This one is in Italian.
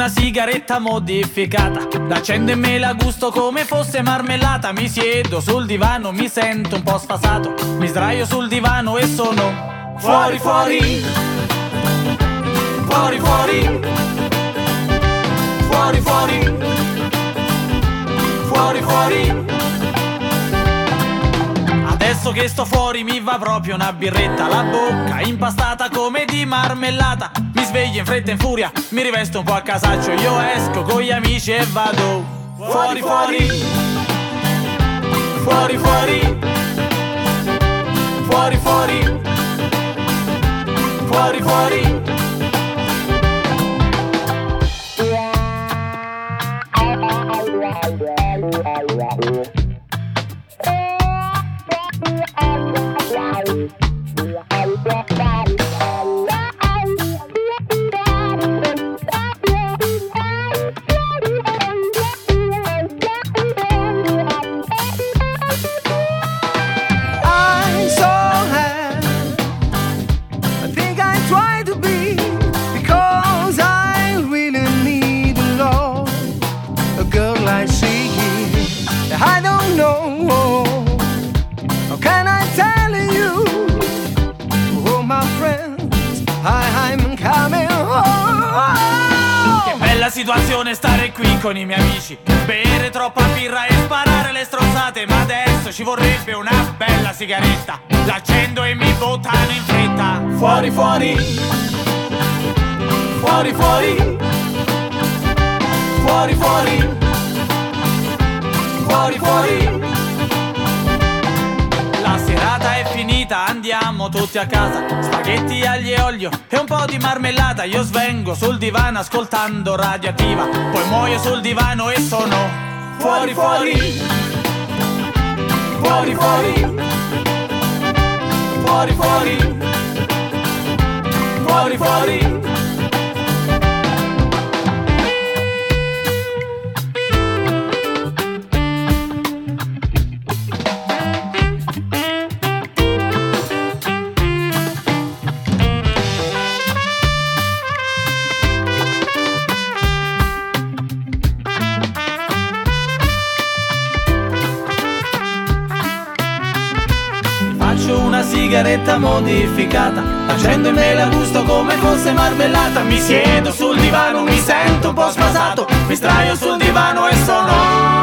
una sigaretta modificata, l'accendo e me la gusto come fosse marmellata. Mi siedo sul divano, mi sento un po' sfasato, mi sdraio sul divano e sono fuori, fuori, fuori, fuori, fuori, fuori, fuori, fuori. Adesso che sto fuori mi va proprio una birretta, la bocca impastata come di marmellata. Mi sveglio in fretta e in furia, mi rivesto un po' a casaccio, io esco con gli amici e vado fuori, fuori, fuori, fuori, fuori, fuori, fuori, fuori. Situazione stare qui con i miei amici, bere troppa birra e sparare le stronzate. Ma adesso ci vorrebbe una bella sigaretta, l'accendo e mi buttano in fretta. Fuori, fuori, fuori, fuori, fuori, fuori, fuori, fuori. La serata è finita, andiamo tutti a casa, spaghetti, aglio e olio e un po' di marmellata. Io svengo sul divano ascoltando Radioattiva, poi muoio sul divano e sono fuori, fuori, fuori, fuori, fuori, fuori, fuori, fuori. Una sigaretta modificata, accendo e me la gusto come fosse marmellata. Mi siedo sul divano, mi sento un po' sfasato, mi sdraio sul divano e sono